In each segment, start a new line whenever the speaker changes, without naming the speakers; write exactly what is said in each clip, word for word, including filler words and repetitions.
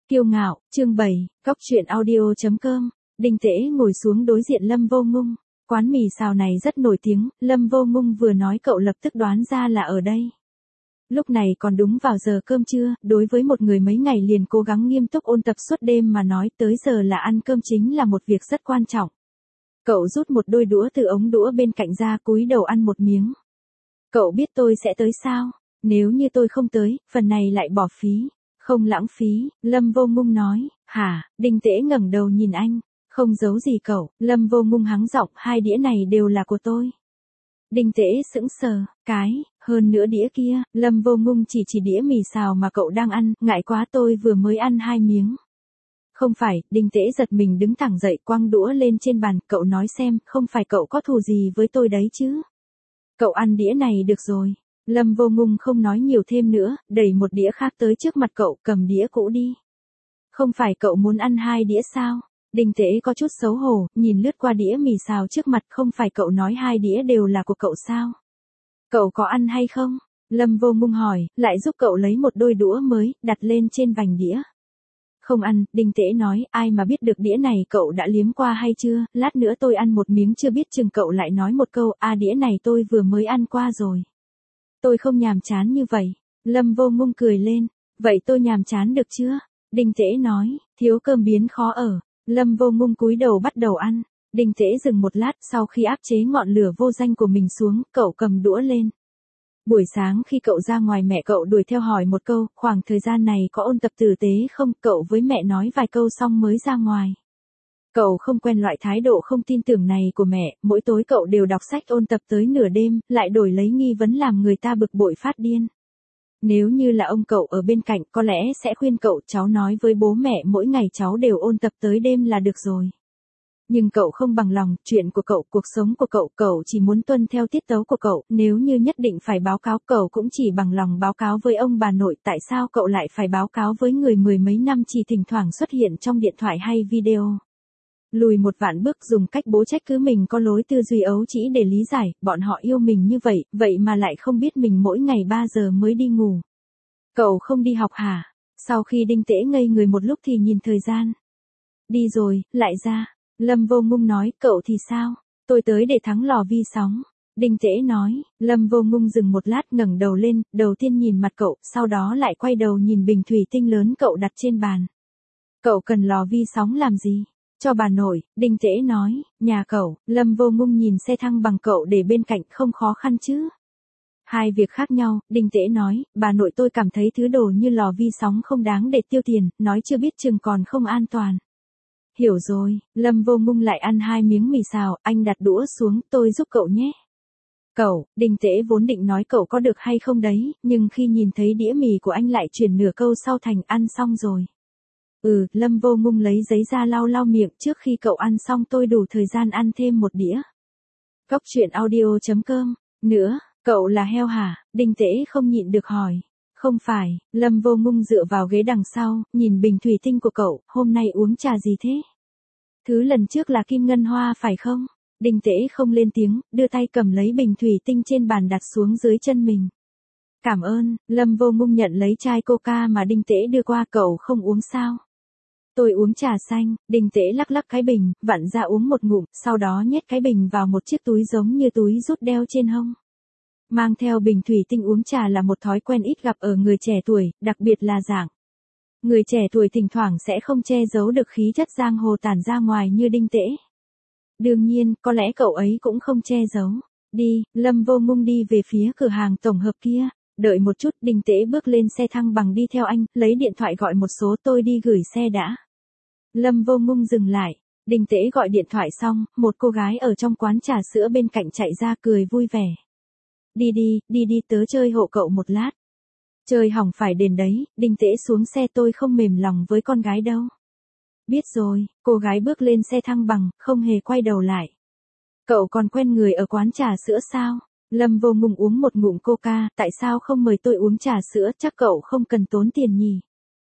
Kiêu ngạo, chương bảy, Cóc truyện audio chấm com. Đinh Tễ ngồi xuống đối diện Lâm Vô Ngung. Quán mì xào này rất nổi tiếng, Lâm Vô Ngung vừa nói cậu lập tức đoán ra là ở đây. Lúc này còn đúng vào giờ cơm trưa, đối với một người mấy ngày liền cố gắng nghiêm túc ôn tập suốt đêm mà nói tới giờ là ăn cơm chính là một việc rất quan trọng. Cậu rút một đôi đũa từ ống đũa bên cạnh ra cúi đầu ăn một miếng. Cậu biết tôi sẽ tới sao? Nếu như tôi không tới, phần này lại bỏ phí. Không lãng phí, Lâm Vô Ngung nói. Hả? Đinh Tễ ngẩng đầu nhìn anh. Không giấu gì cậu, Lâm Vô Ngung hắng giọng, hai đĩa này đều là của tôi. Đinh Tễ sững sờ, cái, hơn nữa đĩa kia, Lâm Vô Ngung chỉ chỉ đĩa mì xào mà cậu đang ăn, ngại quá tôi vừa mới ăn hai miếng. Không phải, Đinh Tễ giật mình đứng thẳng dậy quăng đũa lên trên bàn, cậu nói xem, không phải cậu có thù gì với tôi đấy chứ. Cậu ăn đĩa này được rồi. Lâm Vô Ngung không nói nhiều thêm nữa, đẩy một đĩa khác tới trước mặt cậu, cầm đĩa cũ đi. Không phải cậu muốn ăn hai đĩa sao? Đinh Tễ có chút xấu hổ, nhìn lướt qua đĩa mì xào trước mặt, không phải cậu nói hai đĩa đều là của cậu sao? Cậu có ăn hay không? Lâm Vô Ngung hỏi, lại giúp cậu lấy một đôi đũa mới, đặt lên trên vành đĩa. Không ăn, Đinh Tễ nói, ai mà biết được đĩa này cậu đã liếm qua hay chưa, lát nữa tôi ăn một miếng chưa biết chừng cậu lại nói một câu, à đĩa này tôi vừa mới ăn qua rồi. Tôi không nhàm chán như vậy. Lâm Vô Ngung cười lên, vậy tôi nhàm chán được chưa? Đinh Tễ nói, thiếu cơm biến khó ở. Lâm Vô Ngung cúi đầu bắt đầu ăn. Đinh Tễ dừng một lát, sau khi áp chế ngọn lửa vô danh của mình xuống, cậu cầm đũa lên. Buổi sáng khi cậu ra ngoài mẹ cậu đuổi theo hỏi một câu, khoảng thời gian này có ôn tập tử tế không, cậu với mẹ nói vài câu xong mới ra ngoài. Cậu không quen loại thái độ không tin tưởng này của mẹ, mỗi tối cậu đều đọc sách ôn tập tới nửa đêm, lại đổi lấy nghi vấn làm người ta bực bội phát điên. Nếu như là ông cậu ở bên cạnh có lẽ sẽ khuyên cậu, cháu nói với bố mẹ mỗi ngày cháu đều ôn tập tới đêm là được rồi. Nhưng cậu không bằng lòng, chuyện của cậu, cuộc sống của cậu, cậu chỉ muốn tuân theo tiết tấu của cậu, nếu như nhất định phải báo cáo cậu cũng chỉ bằng lòng báo cáo với ông bà nội, tại sao cậu lại phải báo cáo với người mười mấy năm chỉ thỉnh thoảng xuất hiện trong điện thoại hay video. Lùi một vạn bước dùng cách bố trách cứ mình có lối tư duy ấu trĩ để lý giải, bọn họ yêu mình như vậy, vậy mà lại không biết mình mỗi ngày ba giờ mới đi ngủ. Cậu không đi học hả? Sau khi Đinh Tễ ngây người một lúc thì nhìn thời gian. Đi rồi, lại ra. Lâm Vô Ngung nói, cậu thì sao? Tôi tới để thắng lò vi sóng. Đinh Tễ nói, Lâm Vô Ngung dừng một lát ngẩng đầu lên, đầu tiên nhìn mặt cậu, sau đó lại quay đầu nhìn bình thủy tinh lớn cậu đặt trên bàn. Cậu cần lò vi sóng làm gì? Cho bà nội, Đinh Tễ nói, nhà cậu. Lâm Vô Ngung nhìn xe thăng bằng cậu để bên cạnh, không khó khăn chứ. Hai việc khác nhau, Đinh Tễ nói, bà nội tôi cảm thấy thứ đồ như lò vi sóng không đáng để tiêu tiền, nói chưa biết chừng còn không an toàn. Hiểu rồi, Lâm Vô Ngung lại ăn hai miếng mì xào, anh đặt đũa xuống, tôi giúp cậu nhé. Cậu, Đinh Tễ vốn định nói cậu có được hay không đấy, nhưng khi nhìn thấy đĩa mì của anh lại chuyển nửa câu sau thành ăn xong rồi. Ừ, Lâm Vô Ngung lấy giấy ra lau lau miệng, trước khi cậu ăn xong tôi đủ thời gian ăn thêm một đĩa. Cóc truyện audio chấm com. Nữa, cậu là heo hả? Đinh Tễ không nhịn được hỏi. Không phải, Lâm Vô Ngung dựa vào ghế đằng sau, nhìn bình thủy tinh của cậu, hôm nay uống trà gì thế? Thứ lần trước là kim ngân hoa phải không? Đinh Tễ không lên tiếng, đưa tay cầm lấy bình thủy tinh trên bàn đặt xuống dưới chân mình. Cảm ơn, Lâm Vô Ngung nhận lấy chai coca mà Đinh Tễ đưa qua, cậu không uống sao? Tôi uống trà xanh. Đinh Tễ lắc lắc cái bình, vặn ra uống một ngụm, sau đó nhét cái bình vào một chiếc túi giống như túi rút đeo trên hông. Mang theo bình thủy tinh uống trà là một thói quen ít gặp ở người trẻ tuổi, đặc biệt là dạng. Người trẻ tuổi thỉnh thoảng sẽ không che giấu được khí chất giang hồ tản ra ngoài như Đinh Tễ. Đương nhiên, có lẽ cậu ấy cũng không che giấu. Đi, Lâm Vô Ngung đi về phía cửa hàng tổng hợp kia. Đợi một chút, Đinh Tễ bước lên xe thăng bằng đi theo anh, lấy điện thoại gọi một số, tôi đi gửi xe đã. Lâm Vô Ngung dừng lại. Đinh Tễ gọi điện thoại xong, một cô gái ở trong quán trà sữa bên cạnh chạy ra cười vui vẻ. Đi đi, đi đi tớ chơi hộ cậu một lát. Chơi hỏng phải đền đấy, Đinh Tễ xuống xe, tôi không mềm lòng với con gái đâu. Biết rồi, cô gái bước lên xe thăng bằng, không hề quay đầu lại. Cậu còn quen người ở quán trà sữa sao? Lâm Vô Ngung uống một ngụm coca, tại sao không mời tôi uống trà sữa, chắc cậu không cần tốn tiền nhỉ?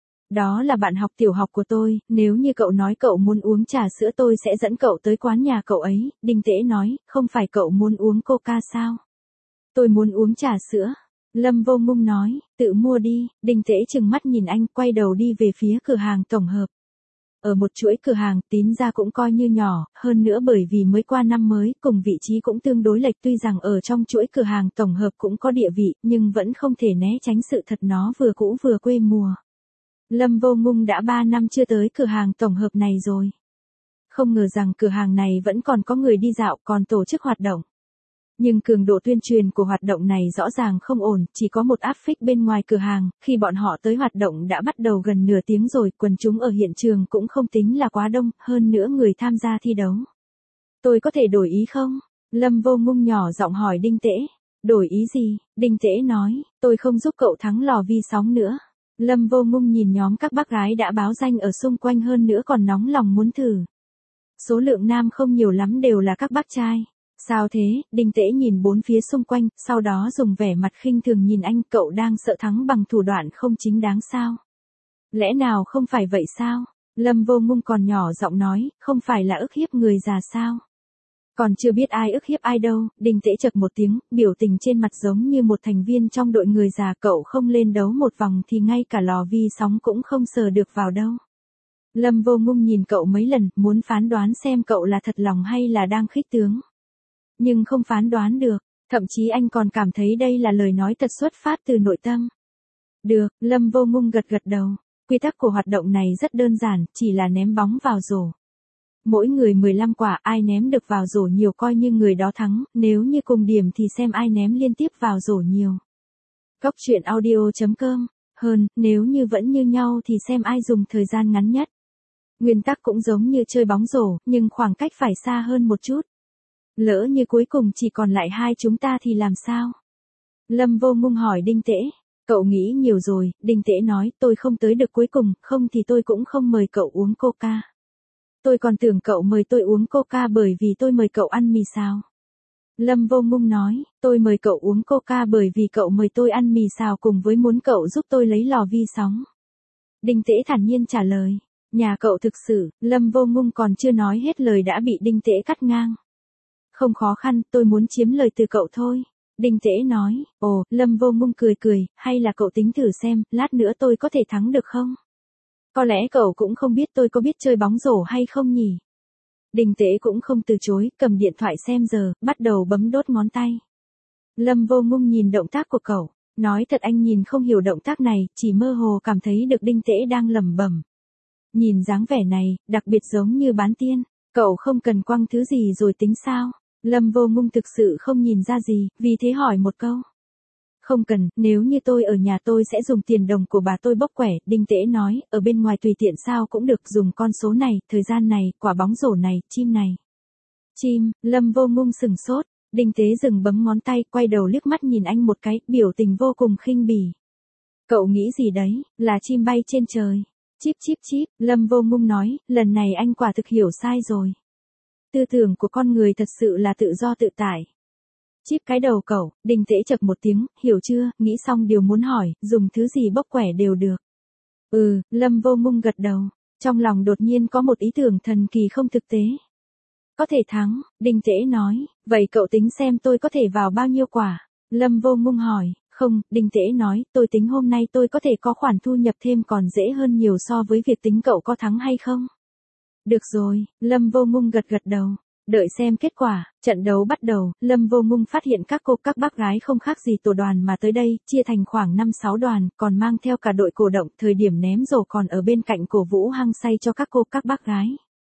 Đó là bạn học tiểu học của tôi, nếu như cậu nói cậu muốn uống trà sữa tôi sẽ dẫn cậu tới quán nhà cậu ấy, Đinh Tễ nói, không phải cậu muốn uống coca sao? Tôi muốn uống trà sữa. Lâm Vô Ngung nói, tự mua đi. Đinh Tễ trừng mắt nhìn anh, quay đầu đi về phía cửa hàng tổng hợp. Ở một chuỗi cửa hàng, Tín gia cũng coi như nhỏ, hơn nữa bởi vì mới qua năm mới, cùng vị trí cũng tương đối lệch, tuy rằng ở trong chuỗi cửa hàng tổng hợp cũng có địa vị, nhưng vẫn không thể né tránh sự thật nó vừa cũ vừa quê mùa. Lâm Vô Ngung đã ba năm chưa tới cửa hàng tổng hợp này rồi. Không ngờ rằng cửa hàng này vẫn còn có người đi dạo, còn tổ chức hoạt động. Nhưng cường độ tuyên truyền của hoạt động này rõ ràng không ổn, chỉ có một áp phích bên ngoài cửa hàng, khi bọn họ tới hoạt động đã bắt đầu gần nửa tiếng rồi, quần chúng ở hiện trường cũng không tính là quá đông, hơn nữa người tham gia thi đấu. Tôi có thể đổi ý không? Lâm Vô Ngung nhỏ giọng hỏi Đinh Tễ. Đổi ý gì? Đinh Tễ nói, tôi không giúp cậu thắng lò vi sóng nữa. Lâm Vô Ngung nhìn nhóm các bác gái đã báo danh ở xung quanh hơn nữa còn nóng lòng muốn thử. Số lượng nam không nhiều lắm đều là các bác trai. Sao thế? Đinh Tễ nhìn bốn phía xung quanh, sau đó dùng vẻ mặt khinh thường nhìn anh, cậu đang sợ thắng bằng thủ đoạn không chính đáng sao? Lẽ nào không phải vậy sao? Lâm Vô Ngung còn nhỏ giọng nói, không phải là ức hiếp người già sao? Còn chưa biết ai ức hiếp ai đâu. Đinh Tễ chật một tiếng, biểu tình trên mặt giống như một thành viên trong đội người già, cậu không lên đấu một vòng thì ngay cả lò vi sóng cũng không sờ được vào đâu. Lâm Vô Ngung nhìn cậu mấy lần, muốn phán đoán xem cậu là thật lòng hay là đang khích tướng. Nhưng không phán đoán được, thậm chí anh còn cảm thấy đây là lời nói thật xuất phát từ nội tâm. Được, Lâm Vô Ngung gật gật đầu. Quy tắc của hoạt động này rất đơn giản, chỉ là ném bóng vào rổ. Mỗi người mười lăm quả, ai ném được vào rổ nhiều coi như người đó thắng, nếu như cùng điểm thì xem ai ném liên tiếp vào rổ nhiều. Cốc truyện audio chấm com. Hơn, nếu như vẫn như nhau thì xem ai dùng thời gian ngắn nhất. Nguyên tắc cũng giống như chơi bóng rổ, nhưng khoảng cách phải xa hơn một chút. Lỡ như cuối cùng chỉ còn lại hai chúng ta thì làm sao? Lâm Vô Ngung hỏi Đinh Tễ. Cậu nghĩ nhiều rồi. Đinh Tễ nói, tôi không tới được cuối cùng, không thì tôi cũng không mời cậu uống coca. Tôi còn tưởng cậu mời tôi uống coca bởi vì tôi mời cậu ăn mì xào. Lâm Vô Ngung nói, tôi mời cậu uống coca bởi vì cậu mời tôi ăn mì xào cùng với muốn cậu giúp tôi lấy lò vi sóng. Đinh Tễ thản nhiên trả lời, nhà cậu thực sự. Lâm Vô Ngung còn chưa nói hết lời đã bị Đinh Tễ cắt ngang. Không khó khăn, tôi muốn chiếm lời từ cậu thôi. Đinh Tễ nói, ồ, Lâm Vô Ngung cười cười, hay là cậu tính thử xem, lát nữa tôi có thể thắng được không? Có lẽ cậu cũng không biết tôi có biết chơi bóng rổ hay không nhỉ? Đinh Tễ cũng không từ chối, cầm điện thoại xem giờ, bắt đầu bấm đốt ngón tay. Lâm Vô Ngung nhìn động tác của cậu, nói thật anh nhìn không hiểu động tác này, chỉ mơ hồ cảm thấy được Đinh Tễ đang lẩm bẩm. Nhìn dáng vẻ này, đặc biệt giống như bán tiên, cậu không cần quăng thứ gì rồi tính sao? Lâm Vô Ngung thực sự không nhìn ra gì, vì thế hỏi một câu. Không cần, nếu như tôi ở nhà tôi sẽ dùng tiền đồng của bà tôi bốc quẻ. Đinh Tễ nói, ở bên ngoài tùy tiện sao cũng được, dùng con số này, thời gian này, quả bóng rổ này, chim này. Chim, Lâm Vô Ngung sừng sốt. Đinh Tễ dừng bấm ngón tay, quay đầu liếc mắt nhìn anh một cái, biểu tình vô cùng khinh bỉ. Cậu nghĩ gì đấy, là chim bay trên trời. Chíp chíp chíp, Lâm Vô Ngung nói, lần này anh quả thực hiểu sai rồi. Tư tưởng của con người thật sự là tự do tự tại. Chíp cái đầu cậu. Đinh Tễ chập một tiếng, hiểu chưa, nghĩ xong điều muốn hỏi, dùng thứ gì bốc quẻ đều được. Ừ, Lâm Vô Ngung gật đầu, trong lòng đột nhiên có một ý tưởng thần kỳ không thực tế. Có thể thắng, Đinh Tễ nói, vậy cậu tính xem tôi có thể vào bao nhiêu quả? Lâm Vô Ngung hỏi, không, Đinh Tễ nói, tôi tính hôm nay tôi có thể có khoản thu nhập thêm còn dễ hơn nhiều so với việc tính cậu có thắng hay không. Được rồi, Lâm Vô Ngung gật gật đầu. Đợi xem kết quả, trận đấu bắt đầu, Lâm Vô Ngung phát hiện các cô các bác gái không khác gì tổ đoàn mà tới đây, chia thành khoảng năm sáu đoàn, còn mang theo cả đội cổ động, thời điểm ném rổ còn ở bên cạnh cổ vũ hăng say cho các cô các bác gái.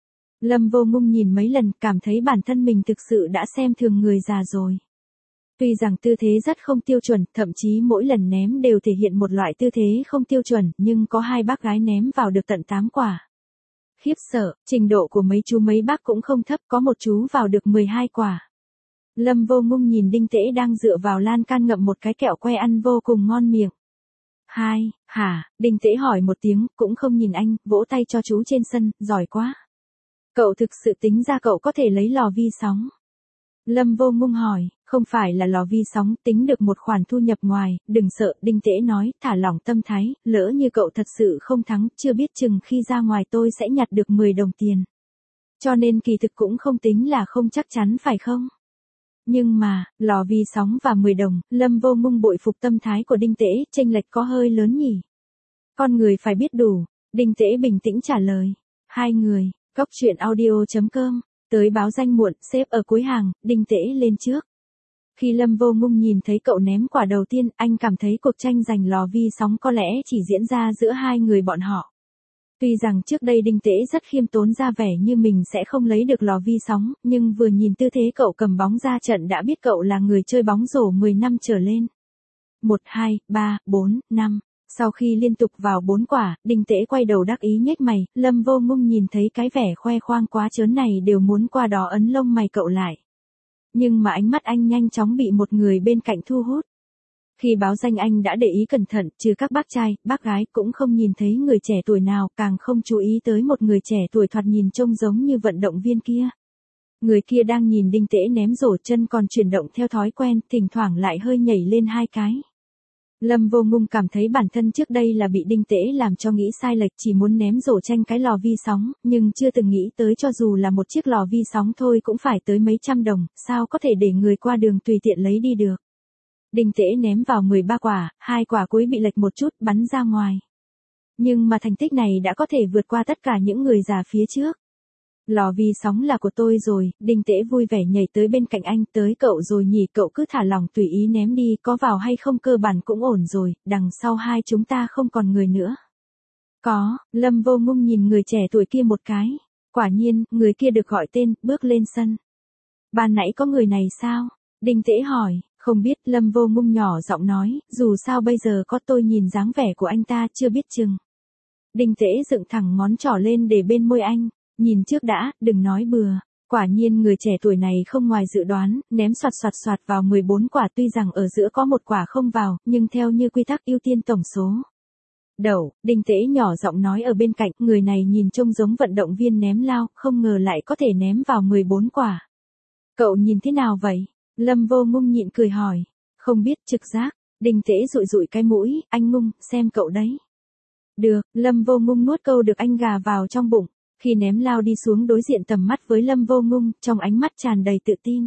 Lâm Vô Ngung nhìn mấy lần, cảm thấy bản thân mình thực sự đã xem thường người già rồi. Tuy rằng tư thế rất không tiêu chuẩn, thậm chí mỗi lần ném đều thể hiện một loại tư thế không tiêu chuẩn, nhưng có hai bác gái ném vào được tận tám quả. Khiếp sợ, trình độ của mấy chú mấy bác cũng không thấp, có một chú vào được mười hai quả. Lâm Vô Ngung nhìn Đinh Tễ đang dựa vào lan can ngậm một cái kẹo que ăn vô cùng ngon miệng. Hai, hả, Đinh Tễ hỏi một tiếng, cũng không nhìn anh, vỗ tay cho chú trên sân, giỏi quá. Cậu thực sự tính ra cậu có thể lấy lò vi sóng. Lâm Vô Ngung hỏi, không phải là lò vi sóng, tính được một khoản thu nhập ngoài, đừng sợ, Đinh Tễ nói, thả lỏng tâm thái, lỡ như cậu thật sự không thắng, chưa biết chừng khi ra ngoài tôi sẽ nhặt được mười đồng tiền. Cho nên kỳ thực cũng không tính là không chắc chắn phải không? Nhưng mà, lò vi sóng và mười đồng, Lâm Vô Ngung bội phục tâm thái của Đinh Tễ, chênh lệch có hơi lớn nhỉ. Con người phải biết đủ, Đinh Tễ bình tĩnh trả lời. Hai người, Cốc truyện audio chấm com, tới báo danh muộn, xếp ở cuối hàng, Đinh Tễ lên trước. Khi Lâm Vô Ngung nhìn thấy cậu ném quả đầu tiên, anh cảm thấy cuộc tranh giành lò vi sóng có lẽ chỉ diễn ra giữa hai người bọn họ. Tuy rằng trước đây Đinh Tễ rất khiêm tốn ra vẻ như mình sẽ không lấy được lò vi sóng, nhưng vừa nhìn tư thế cậu cầm bóng ra trận đã biết cậu là người chơi bóng rổ mười năm trở lên. một, hai, ba, bốn, năm. Sau khi liên tục vào bốn quả, Đinh Tễ quay đầu đắc ý nhếch mày, Lâm Vô Ngung nhìn thấy cái vẻ khoe khoang quá trớn này đều muốn qua đó ấn lông mày cậu lại. Nhưng mà ánh mắt anh nhanh chóng bị một người bên cạnh thu hút. Khi báo danh anh đã để ý cẩn thận, trừ các bác trai, bác gái cũng không nhìn thấy người trẻ tuổi nào, càng không chú ý tới một người trẻ tuổi thoạt nhìn trông giống như vận động viên kia. Người kia đang nhìn Đinh Tễ ném rổ, chân còn chuyển động theo thói quen, thỉnh thoảng lại hơi nhảy lên hai cái. Lâm Vô Ngung cảm thấy bản thân trước đây là bị Đinh Tễ làm cho nghĩ sai lệch, chỉ muốn ném rổ tranh cái lò vi sóng, nhưng chưa từng nghĩ tới cho dù là một chiếc lò vi sóng thôi cũng phải tới mấy trăm đồng, sao có thể để người qua đường tùy tiện lấy đi được. Đinh Tễ ném vào mười ba quả, hai quả cuối bị lệch một chút, bắn ra ngoài. Nhưng mà thành tích này đã có thể vượt qua tất cả những người già phía trước. Lò vi sóng là của tôi rồi, Đinh Tễ vui vẻ nhảy tới bên cạnh anh, tới cậu rồi nhỉ, cậu cứ thả lỏng tùy ý ném đi, có vào hay không cơ bản cũng ổn rồi, đằng sau hai chúng ta không còn người nữa. Có, Lâm Vô Ngung nhìn người trẻ tuổi kia một cái. Quả nhiên, người kia được gọi tên, bước lên sân. Ban nãy có người này sao? Đinh Tễ hỏi. Không biết, Lâm Vô Ngung nhỏ giọng nói, dù sao bây giờ có tôi nhìn dáng vẻ của anh ta chưa biết chừng. Đinh Tễ dựng thẳng ngón trỏ lên để bên môi anh, nhìn trước đã, đừng nói bừa. Quả nhiên người trẻ tuổi này không ngoài dự đoán, ném soạt soạt soạt vào mười bốn quả, tuy rằng ở giữa có một quả không vào, nhưng theo như quy tắc ưu tiên tổng số. Đậu, Đinh Tễ nhỏ giọng nói ở bên cạnh, người này nhìn trông giống vận động viên ném lao, không ngờ lại có thể ném vào mười bốn quả. Cậu nhìn thế nào vậy? Lâm Vô Ngung nhịn cười hỏi. Không biết, trực giác. Đinh Tễ dụi dụi cái mũi, anh Ngung, xem cậu đấy. Được, Lâm Vô Ngung nuốt câu được anh gà vào trong bụng. Khi ném lao đi xuống đối diện tầm mắt với Lâm Vô Ngung, trong ánh mắt tràn đầy tự tin.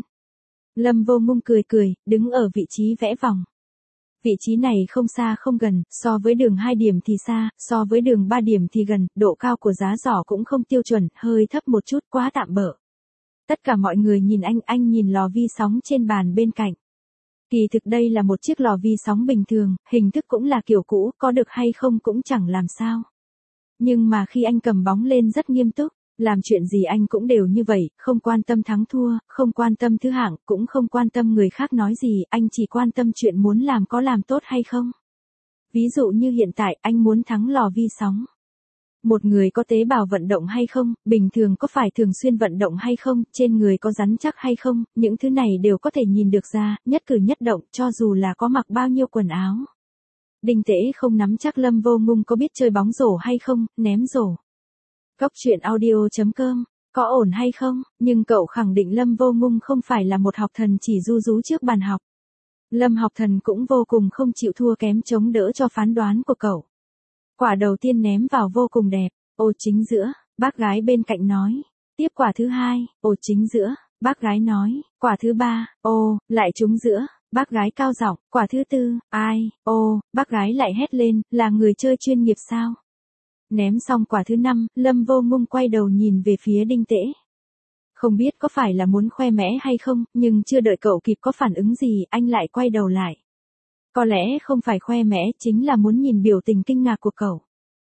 Lâm Vô Ngung cười cười, đứng ở vị trí vẽ vòng. Vị trí này không xa không gần, so với đường hai điểm thì xa, so với đường ba điểm thì gần, độ cao của giá giỏ cũng không tiêu chuẩn, hơi thấp một chút, quá tạm bợ. Tất cả mọi người nhìn anh, anh nhìn lò vi sóng trên bàn bên cạnh. Kỳ thực đây là một chiếc lò vi sóng bình thường, hình thức cũng là kiểu cũ, có được hay không cũng chẳng làm sao. Nhưng mà khi anh cầm bóng lên rất nghiêm túc, làm chuyện gì anh cũng đều như vậy, không quan tâm thắng thua, không quan tâm thứ hạng, cũng không quan tâm người khác nói gì, anh chỉ quan tâm chuyện muốn làm có làm tốt hay không. Ví dụ như hiện tại anh muốn thắng lò vi sóng. Một người có tế bào vận động hay không, bình thường có phải thường xuyên vận động hay không, trên người có rắn chắc hay không, những thứ này đều có thể nhìn được ra, nhất cử nhất động, cho dù là có mặc bao nhiêu quần áo. Đinh Tễ không nắm chắc Lâm Vô Ngung có biết chơi bóng rổ hay không, ném rổ. Cốc truyện audio chấm com, có ổn hay không, nhưng cậu khẳng định Lâm Vô Ngung không phải là một học thần chỉ ru rú trước bàn học. Lâm học thần cũng vô cùng không chịu thua kém chống đỡ cho phán đoán của cậu. Quả đầu tiên ném vào vô cùng đẹp, ô chính giữa, bác gái bên cạnh nói. Tiếp quả thứ hai, ô chính giữa, bác gái nói. Quả thứ ba, ô, lại trúng giữa, bác gái cao giọng. Quả thứ tư, ai, ô, bác gái lại hét lên, là người chơi chuyên nghiệp sao? Ném xong quả thứ năm, Lâm Vô Ngung quay đầu nhìn về phía Đinh Tễ. Không biết có phải là muốn khoe mẽ hay không, nhưng chưa đợi cậu kịp có phản ứng gì, anh lại quay đầu lại. Có lẽ không phải khoe mẽ, chính là muốn nhìn biểu tình kinh ngạc của cậu.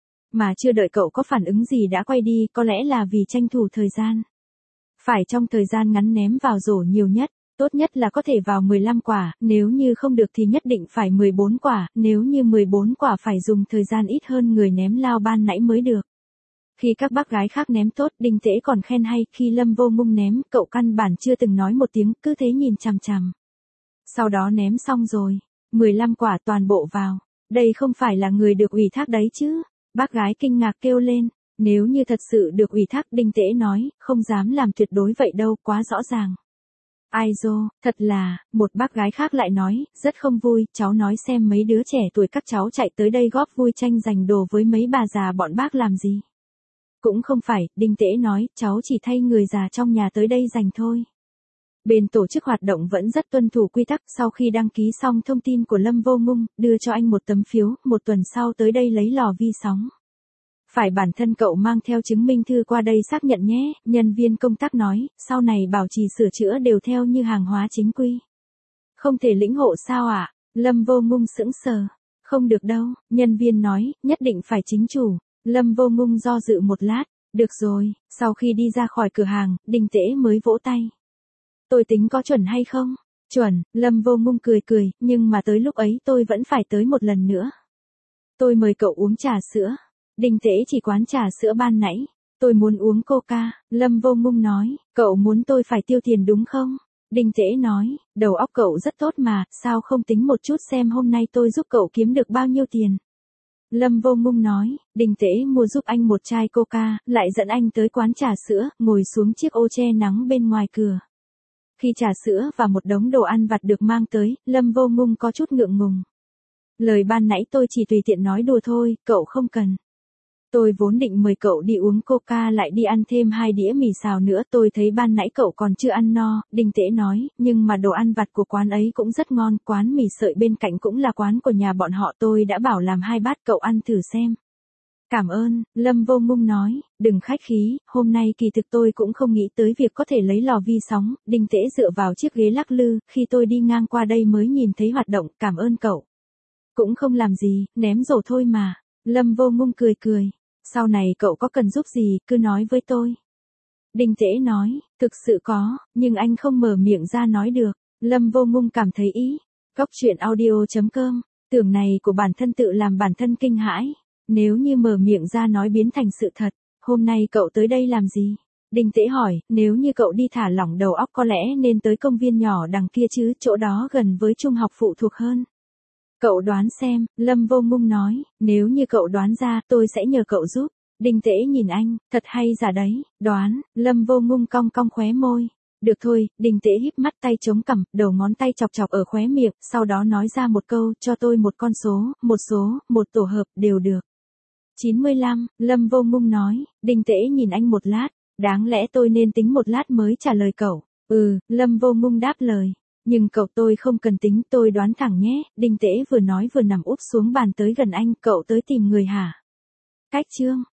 Mà chưa đợi cậu có phản ứng gì đã quay đi, có lẽ là vì tranh thủ thời gian. Phải trong thời gian ngắn ném vào rổ nhiều nhất, tốt nhất là có thể vào mười lăm quả, nếu như không được thì nhất định phải mười bốn quả, nếu như mười bốn quả phải dùng thời gian ít hơn người ném lao ban nãy mới được. Khi các bác gái khác ném tốt, Đinh Tễ còn khen hay, khi Lâm Vô Ngung ném, cậu căn bản chưa từng nói một tiếng, cứ thế nhìn chằm chằm. Sau đó ném xong rồi, mười lăm quả toàn bộ vào, đây không phải là người được ủy thác đấy chứ, bác gái kinh ngạc kêu lên, nếu như thật sự được ủy thác, Đinh Tễ nói, không dám làm tuyệt đối vậy đâu, quá rõ ràng. Ai dô, thật là, một bác gái khác lại nói, rất không vui, cháu nói xem mấy đứa trẻ tuổi các cháu chạy tới đây góp vui tranh giành đồ với mấy bà già bọn bác làm gì. Cũng không phải, Đinh Tễ nói, cháu chỉ thay người già trong nhà tới đây giành thôi. Bên tổ chức hoạt động vẫn rất tuân thủ quy tắc, sau khi đăng ký xong thông tin của Lâm Vô Ngung, đưa cho anh một tấm phiếu, một tuần sau tới đây lấy lò vi sóng. Phải bản thân cậu mang theo chứng minh thư qua đây xác nhận nhé, nhân viên công tác nói, sau này bảo trì sửa chữa đều theo như hàng hóa chính quy. Không thể lĩnh hộ sao ạ? À? Lâm Vô Ngung sững sờ. Không được đâu, nhân viên nói, nhất định phải chính chủ. Lâm Vô Ngung do dự một lát, được rồi, sau khi đi ra khỏi cửa hàng, Đinh Tễ mới vỗ tay. Tôi tính có chuẩn hay không? Chuẩn, Lâm Vô Ngung cười cười, nhưng mà tới lúc ấy tôi vẫn phải tới một lần nữa. Tôi mời cậu uống trà sữa. Đinh Tễ chỉ quán trà sữa ban nãy. Tôi muốn uống coca, Lâm Vô Ngung nói, cậu muốn tôi phải tiêu tiền đúng không? Đinh Tễ nói, đầu óc cậu rất tốt mà, sao không tính một chút xem hôm nay tôi giúp cậu kiếm được bao nhiêu tiền? Lâm Vô Ngung nói, Đinh Tễ mua giúp anh một chai coca, lại dẫn anh tới quán trà sữa, ngồi xuống chiếc ô che nắng bên ngoài cửa. Khi trà sữa và một đống đồ ăn vặt được mang tới, Lâm Vô Ngung có chút ngượng ngùng. Lời ban nãy tôi chỉ tùy tiện nói đùa thôi, cậu không cần. Tôi vốn định mời cậu đi uống coca lại đi ăn thêm hai đĩa mì xào nữa, tôi thấy ban nãy cậu còn chưa ăn no, Đinh Tễ nói, nhưng mà đồ ăn vặt của quán ấy cũng rất ngon, quán mì sợi bên cạnh cũng là quán của nhà bọn họ, tôi đã bảo làm hai bát cậu ăn thử xem. Cảm ơn, Lâm Vô Ngung nói, đừng khách khí, hôm nay kỳ thực tôi cũng không nghĩ tới việc có thể lấy lò vi sóng, Đinh Tễ dựa vào chiếc ghế lắc lư, khi tôi đi ngang qua đây mới nhìn thấy hoạt động, cảm ơn cậu. Cũng không làm gì, ném rổ thôi mà, Lâm Vô Ngung cười cười. Sau này cậu có cần giúp gì, cứ nói với tôi. Đinh Tễ nói, thực sự có, nhưng anh không mở miệng ra nói được. Lâm Vô Ngung cảm thấy ý. Cóc truyện audio chấm com, tưởng này của bản thân tự làm bản thân kinh hãi. Nếu như mở miệng ra nói biến thành sự thật, hôm nay cậu tới đây làm gì? Đinh Tễ hỏi, nếu như cậu đi thả lỏng đầu óc có lẽ nên tới công viên nhỏ đằng kia chứ, chỗ đó gần với trung học phụ thuộc hơn. Cậu đoán xem, Lâm Vô Ngung nói, nếu như cậu đoán ra, tôi sẽ nhờ cậu giúp. Đinh Tễ nhìn anh, thật hay giả đấy, đoán, Lâm Vô Ngung cong cong khóe môi. Được thôi, Đinh Tễ híp mắt tay chống cằm, đầu ngón tay chọc chọc ở khóe miệng, sau đó nói ra một câu, cho tôi một con số, một số, một tổ hợp, đều được. chín mươi lăm, Lâm Vô Ngung nói, Đinh Tễ nhìn anh một lát, đáng lẽ tôi nên tính một lát mới trả lời cậu. Ừ, Lâm Vô Ngung đáp lời. Nhưng cậu tôi không cần tính, tôi đoán thẳng nhé, Đinh Tễ vừa nói vừa nằm úp xuống bàn tới gần anh, cậu tới tìm người hả? Cách chương.